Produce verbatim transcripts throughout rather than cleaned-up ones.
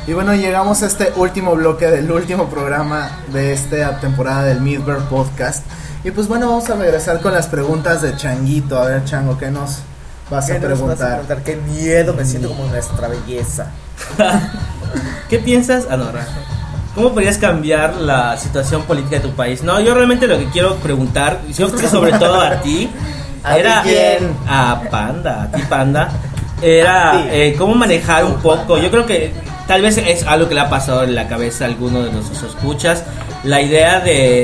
Y bueno, llegamos a este último bloque del último programa de esta temporada del Midver Podcast. Y pues bueno, vamos a regresar con las preguntas de Changuito. A ver, Chango, ¿qué nos vas ¿Qué a nos preguntar? vas a preguntar? Qué miedo, me siento como nuestra belleza. ¿Qué piensas, Anora? ¿Cómo podrías cambiar la situación política de tu país? No, yo realmente lo que quiero preguntar, yo creo que sobre todo a ti, ¿A era ti quién? a Panda, a ti Panda, era eh, cómo manejar un poco. Yo creo que tal vez es algo que le ha pasado en la cabeza a alguno de nuestros escuchas, la idea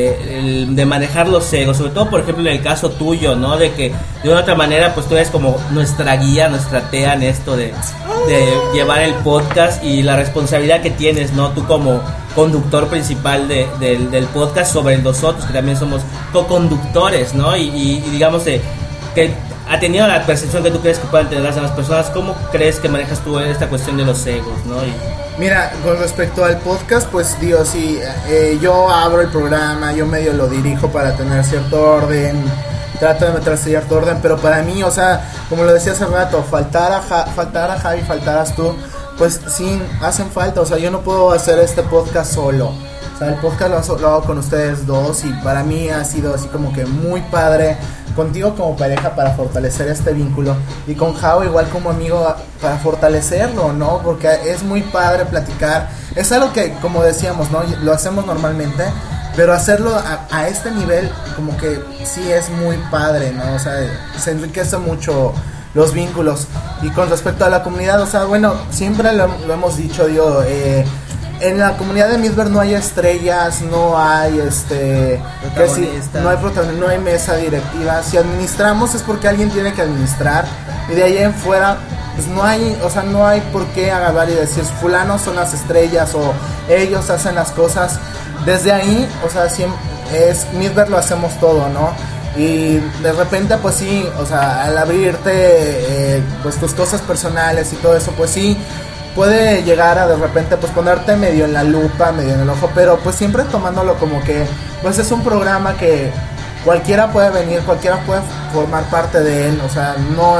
de, de manejar los egos, sobre todo por ejemplo en el caso tuyo, ¿no? De que de una otra manera pues tú eres como nuestra guía, nuestra tea en esto de, de llevar el podcast y la responsabilidad que tienes, ¿no? Tú como conductor principal de, de, del podcast sobre nosotros, que también somos co-conductores, ¿no? Y, y, y digamos de, que ha tenido la percepción que tú crees que puedan tener las demás personas. ¿Cómo crees que manejas tú esta cuestión de los egos, ¿no? Y, Mira, con respecto al podcast, pues digo, sí, eh, yo abro el programa, yo medio lo dirijo para tener cierto orden, trato de meter cierto orden, pero para mí, o sea, como lo decía hace rato, faltar a, ja, faltar a Javi, faltaras tú, pues sí, hacen falta, o sea, yo no puedo hacer este podcast solo, o sea, el podcast lo hago, lo hago con ustedes dos y para mí ha sido así como que muy padre, contigo como pareja para fortalecer este vínculo y con Jao igual como amigo para fortalecerlo, ¿no? Porque es muy padre platicar, es algo que como decíamos, ¿no? Lo hacemos normalmente, pero hacerlo a, a este nivel como que sí es muy padre, ¿no? O sea, se enriquece mucho los vínculos. Y con respecto a la comunidad, o sea, bueno, siempre lo, lo hemos dicho, digo, eh, en la comunidad de Midver no hay estrellas, no hay este que si, no hay protagonistas, no hay mesa directiva. Si administramos es porque alguien tiene que administrar y de ahí en fuera pues no hay, o sea, no hay por qué agarrar y decir fulanos son las estrellas o ellos hacen las cosas. Desde ahí, o sea, siempre es Midver lo hacemos todo, ¿no? Y de repente pues sí, o sea, al abrirte eh, pues tus cosas personales y todo eso, pues sí puede llegar a de repente pues ponerte medio en la lupa, medio en el ojo, pero pues siempre tomándolo como que pues es un programa que cualquiera puede venir, cualquiera puede formar parte de él, o sea, no,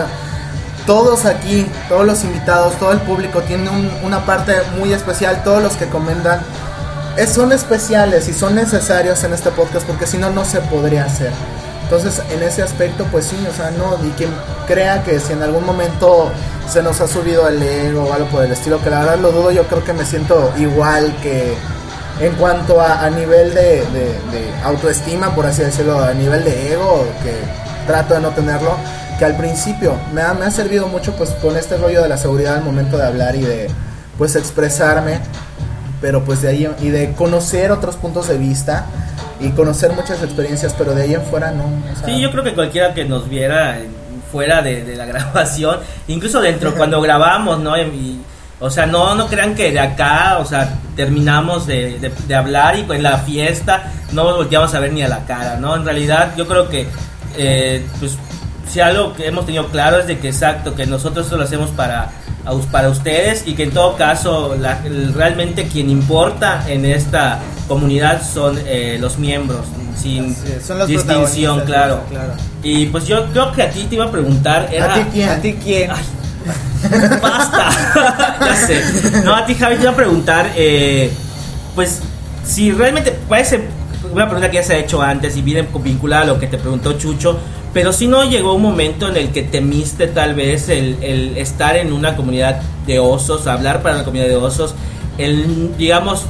todos aquí, todos los invitados, todo el público tiene un, una parte muy especial, todos los que comentan es, son especiales y son necesarios en este podcast porque si no, no se podría hacer. Entonces, en ese aspecto, pues sí, o sea, no, y quien crea que si en algún momento se nos ha subido el ego o algo por el estilo, que la verdad lo dudo, yo creo que me siento igual que en cuanto a, a nivel de, de, de autoestima, por así decirlo, a nivel de ego, que trato de no tenerlo, que al principio me ha, me ha servido mucho pues con este rollo de la seguridad al momento de hablar y de pues expresarme, pero pues de ahí, y de conocer otros puntos de vista, y conocer muchas experiencias, pero de ahí en fuera no, o sea, sí, yo creo que cualquiera que nos viera fuera de, de la grabación, incluso dentro cuando grabamos, ¿no? Y, o sea, no no crean que de acá, o sea, terminamos de, de, de hablar y en la fiesta no nos volteamos a ver ni a la cara, ¿no? En realidad yo creo que eh, pues si algo que hemos tenido claro es de que exacto, que nosotros esto lo hacemos para para ustedes y que en todo caso la, realmente quien importa en esta comunidad son eh, los miembros sin son los distinción, claro. claro. Y pues yo creo que a ti te iba a preguntar era, ¿a ti quién? ¿A ti quién? Ay, basta. Ya sé. No, a ti Javi te iba a preguntar eh, pues si realmente parece una pregunta que ya se ha hecho antes y viene vinculada a lo que te preguntó Chucho, pero si no llegó un momento en el que temiste tal vez el, el estar en una comunidad de osos, hablar para una comunidad de osos, el, digamos,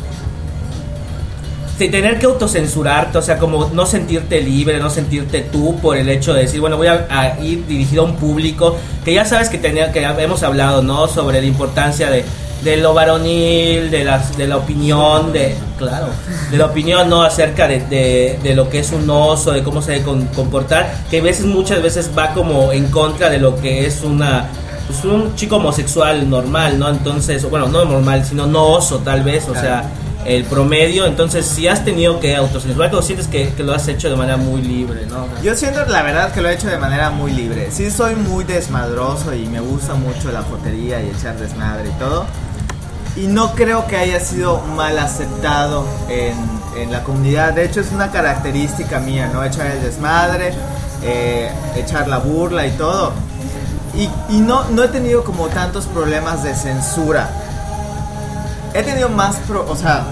de tener que autocensurarte, o sea, como no sentirte libre, no sentirte tú por el hecho de decir, bueno, voy a, a ir dirigido a un público que ya sabes que, tenía, que hemos hablado, ¿no? Sobre la importancia de de lo varonil, de la, de la opinión, de claro, de la opinión no acerca de, de, de lo que es un oso, de cómo se debe con, comportar, que a veces, muchas veces va como en contra de lo que es una pues un chico homosexual normal, ¿no? Entonces, bueno, no normal, sino no oso tal vez, o claro, sea, el promedio. Entonces, si has tenido que autocensurar, o sientes que, que lo has hecho de manera muy libre, ¿no? Yo siento la verdad que lo he hecho de manera muy libre. Sí soy muy desmadroso y me gusta mucho la jotería y echar desmadre y todo. Y no creo que haya sido mal aceptado en, en la comunidad. De hecho, es una característica mía, ¿no? Echar el desmadre, eh, echar la burla y todo. Y, y no, no he tenido como tantos problemas de censura. he tenido más, pro, o sea,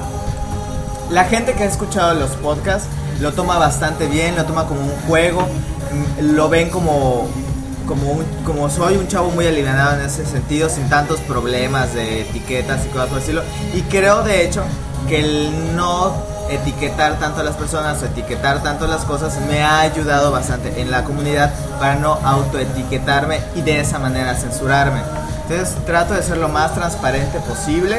la gente que ha escuchado los podcasts lo toma bastante bien, lo toma como un juego, lo ven como, como, un, como soy un chavo muy alivianado en ese sentido, sin tantos problemas de etiquetas y cosas por el estilo. Y creo de hecho que el no etiquetar tanto a las personas o etiquetar tanto las cosas me ha ayudado bastante en la comunidad para no autoetiquetarme y de esa manera censurarme. Entonces trato de ser lo más transparente posible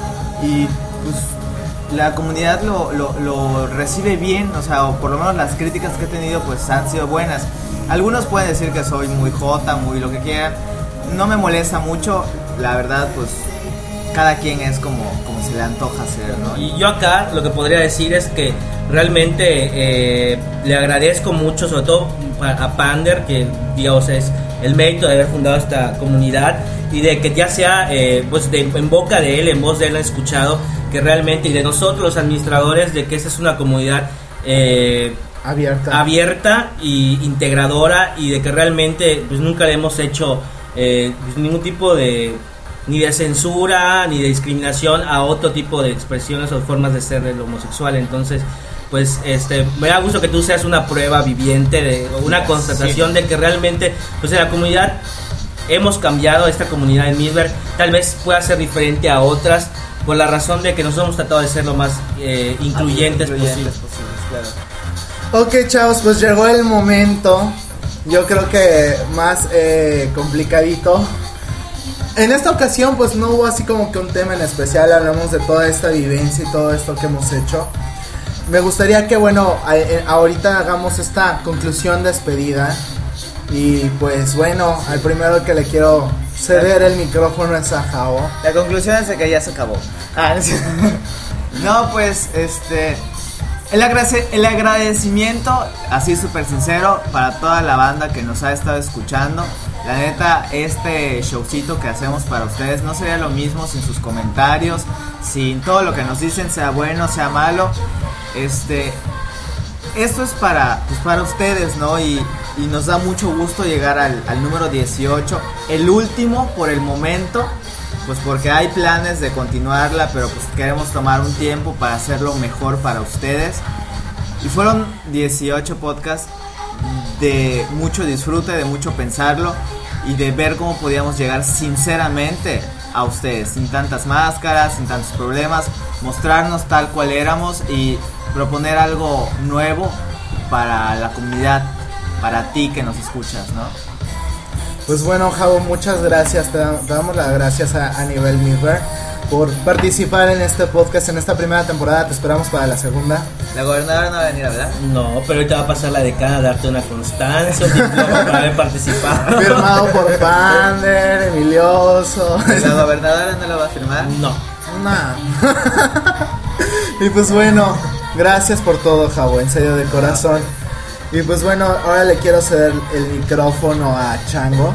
y pues la comunidad lo, lo, lo recibe bien, o sea, o por lo menos las críticas que he tenido pues han sido buenas. Algunos pueden decir que soy muy jota, muy lo que quieran, no me molesta mucho, la verdad pues cada quien es como, como se le antoja ser, ¿no? Y yo acá lo que podría decir es que realmente eh, le agradezco mucho, sobre todo a Pander, que digamos es el mérito de haber fundado esta comunidad y de que ya sea eh, pues de, en boca de él, en voz de él han escuchado que realmente, y de nosotros los administradores, de que esta es una comunidad eh, abierta abierta y integradora, y de que realmente pues nunca le hemos hecho eh, pues, ningún tipo de ni de censura ni de discriminación a otro tipo de expresiones o formas de ser del homosexual. Entonces pues este me da gusto que tú seas una prueba viviente de una constatación sí. de que realmente pues en la comunidad hemos cambiado. Esta comunidad en Milberg tal vez pueda ser diferente a otras por la razón de que nosotros hemos tratado de ser lo más eh, incluyentes, incluyentes posibles, claro. Ok, chavos, pues llegó el momento, yo creo que más eh, complicadito. En esta ocasión pues no hubo así como que un tema en especial, hablamos de toda esta vivencia y todo esto que hemos hecho. Me gustaría que bueno, a, a, ahorita hagamos esta conclusión despedida. Y pues bueno, al primero que le quiero ceder el micrófono es a Jao. La conclusión es de que ya se acabó. Ah, no, pues este el, agrade- el agradecimiento, así súper sincero, para toda la banda que nos ha estado escuchando. La neta, este showcito que hacemos para ustedes no sería lo mismo sin sus comentarios, sin todo lo que nos dicen, sea bueno, sea malo. Este, esto es para, pues para ustedes, ¿no? Y, y nos da mucho gusto llegar al, al número dieciocho, el último por el momento, pues porque hay planes de continuarla, pero pues queremos tomar un tiempo para hacerlo mejor para ustedes. Y fueron dieciocho podcasts de mucho disfrute, de mucho pensarlo y de ver cómo podíamos llegar sinceramente a ustedes, sin tantas máscaras, sin tantos problemas, mostrarnos tal cual éramos y proponer algo nuevo para la comunidad, para ti que nos escuchas, ¿no? Pues bueno, Javo, muchas gracias, te damos las gracias a, a nivel Milberg por participar en este podcast, en esta primera temporada. Te esperamos para la segunda. ¿La gobernadora no va a venir a hablar? No, pero ahorita va a pasar la decana a darte una constancia, un diploma para haber participado. Firmado por Pander, Emilioso. ¿La gobernadora no lo va a firmar? No. No. Y pues bueno, gracias por todo, Javo, en serio, de corazón. Y pues bueno, ahora le quiero ceder el micrófono a Chango.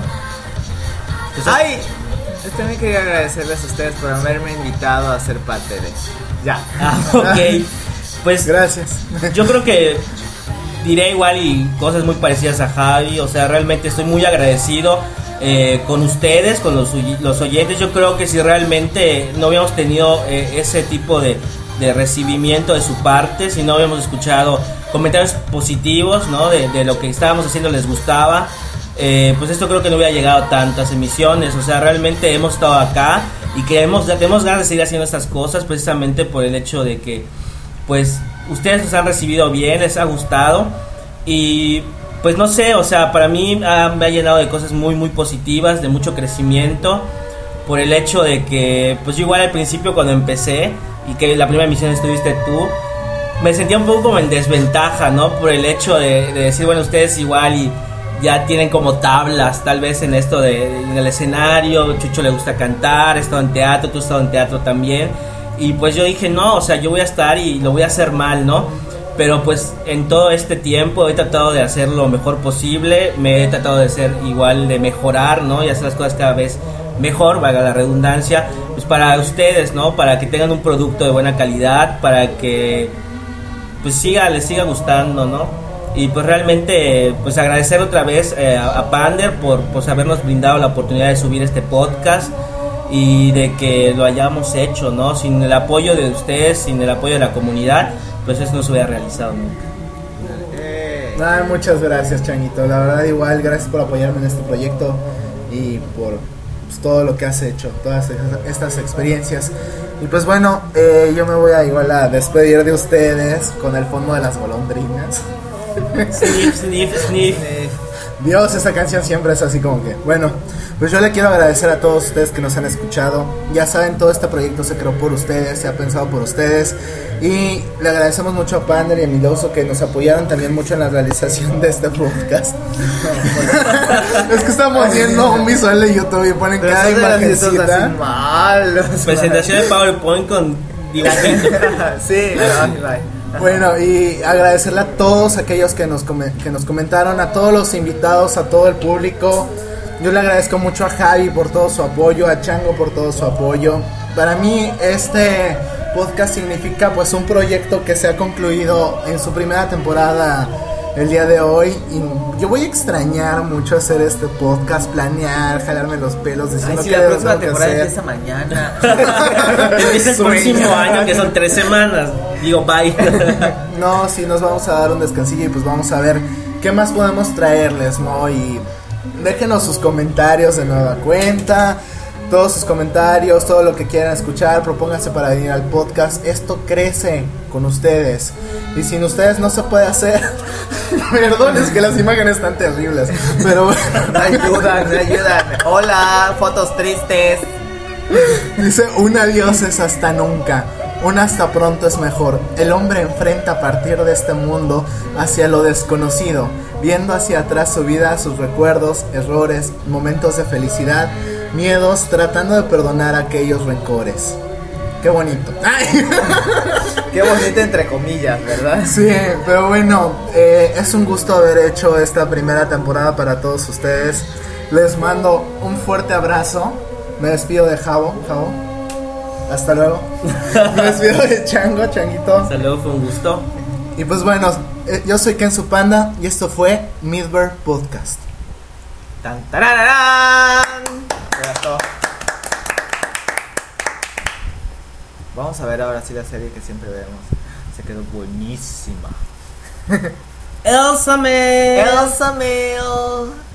¡Ay! También quería agradecerles a ustedes por haberme invitado a ser parte de... Ya. Ah, ok. Pues gracias. Yo creo que diré igual y cosas muy parecidas a Javi. O sea, realmente estoy muy agradecido eh, con ustedes, con los, los oyentes. Yo creo que si realmente no hubiéramos tenido eh, ese tipo de, de recibimiento de su parte, si no hubiéramos escuchado comentarios positivos, ¿no? De, de lo que estábamos haciendo les gustaba. Eh, pues esto creo que no hubiera llegado a tantas emisiones. O sea, realmente hemos estado acá y que hemos, tenemos ganas de seguir haciendo estas cosas precisamente por el hecho de que pues ustedes nos han recibido bien, les ha gustado y pues no sé, o sea, para mí ha, me ha llenado de cosas muy muy positivas, de mucho crecimiento, por el hecho de que pues yo igual al principio cuando empecé y que la primera emisión estuviste tú, me sentía un poco como en desventaja, ¿no? Por el hecho de, de decir, bueno, ustedes igual y ya tienen como tablas, tal vez en esto de, en el escenario. Chucho le gusta cantar, he estado en teatro, tú has estado en teatro también. Y pues yo dije, no, o sea, yo voy a estar y lo voy a hacer mal, ¿no? Pero pues en todo este tiempo he tratado de hacer lo mejor posible, me he tratado de ser igual, de mejorar, ¿no? Y hacer las cosas cada vez mejor, valga la redundancia, pues para ustedes, ¿no? Para que tengan un producto de buena calidad, para que pues siga, les siga gustando, ¿no? Y pues realmente pues agradecer otra vez eh, a, a Pander por pues habernos brindado la oportunidad de subir este podcast y de que lo hayamos hecho, ¿no? Sin el apoyo de ustedes, sin el apoyo de la comunidad, pues eso no se hubiera realizado nunca. Nada, muchas gracias, Changuito. La verdad, igual, gracias por apoyarme en este proyecto y por pues, todo lo que has hecho, todas estas experiencias. Y pues bueno, eh, yo me voy a igual a despedir de ustedes con el fondo de las golondrinas. Sniff, sniff, sniff. Dios, esa canción siempre es así como que... Bueno, pues yo le quiero agradecer a todos ustedes que nos han escuchado. Ya saben, todo este proyecto se creó por ustedes, se ha pensado por ustedes. Y le agradecemos mucho a Pander y a Miloso que nos apoyaron también mucho en la realización de este podcast. Es que estamos viendo un visual de YouTube y ponen cada imagencita. Presentación de PowerPoint con dibujitos. Sí, bueno, y agradecerle a todos aquellos que nos, com- que nos comentaron, a todos los invitados, a todo el público. Yo le agradezco mucho a Javi por todo su apoyo, a Chango por todo su apoyo. Para mí este podcast significa pues un proyecto que se ha concluido en su primera temporada el día de hoy. Y yo voy a extrañar mucho hacer este podcast, planear, jalarme los pelos, diciendo Ay, si que la próxima tengo que temporada hacer. empieza mañana. Empieza el próximo año, que son tres semanas. Digo, bye. No, sí, nos vamos a dar un descansillo y pues vamos a ver qué más podemos traerles, ¿no? Y déjenos sus comentarios de nueva cuenta, todos sus comentarios, todo lo que quieran escuchar, propónganse para venir al podcast. Esto crece con ustedes y sin ustedes no se puede hacer. Perdón, es que las imágenes están terribles, pero bueno. Me ayudan, me ayudan. Hola, fotos tristes. Dice, un adiós es hasta nunca, un hasta pronto es mejor. El hombre enfrenta a partir de este mundo hacia lo desconocido, viendo hacia atrás su vida, sus recuerdos, errores, momentos de felicidad, miedos, tratando de perdonar aquellos rencores. Qué bonito. ¡Ay! Qué bonito entre comillas, ¿verdad? Sí, pero bueno, eh, es un gusto haber hecho esta primera temporada para todos ustedes. Les mando un fuerte abrazo. Me despido de Javo, Javo. Hasta luego. Me despido de Chango, Changuito. Hasta luego, fue un gusto. Y pues bueno, eh, yo soy Kenzo Panda y esto fue Midver Podcast. Tan tarararán. Vamos a ver ahora sí la serie que siempre vemos. Se quedó buenísima. Elsa May. Elsa May.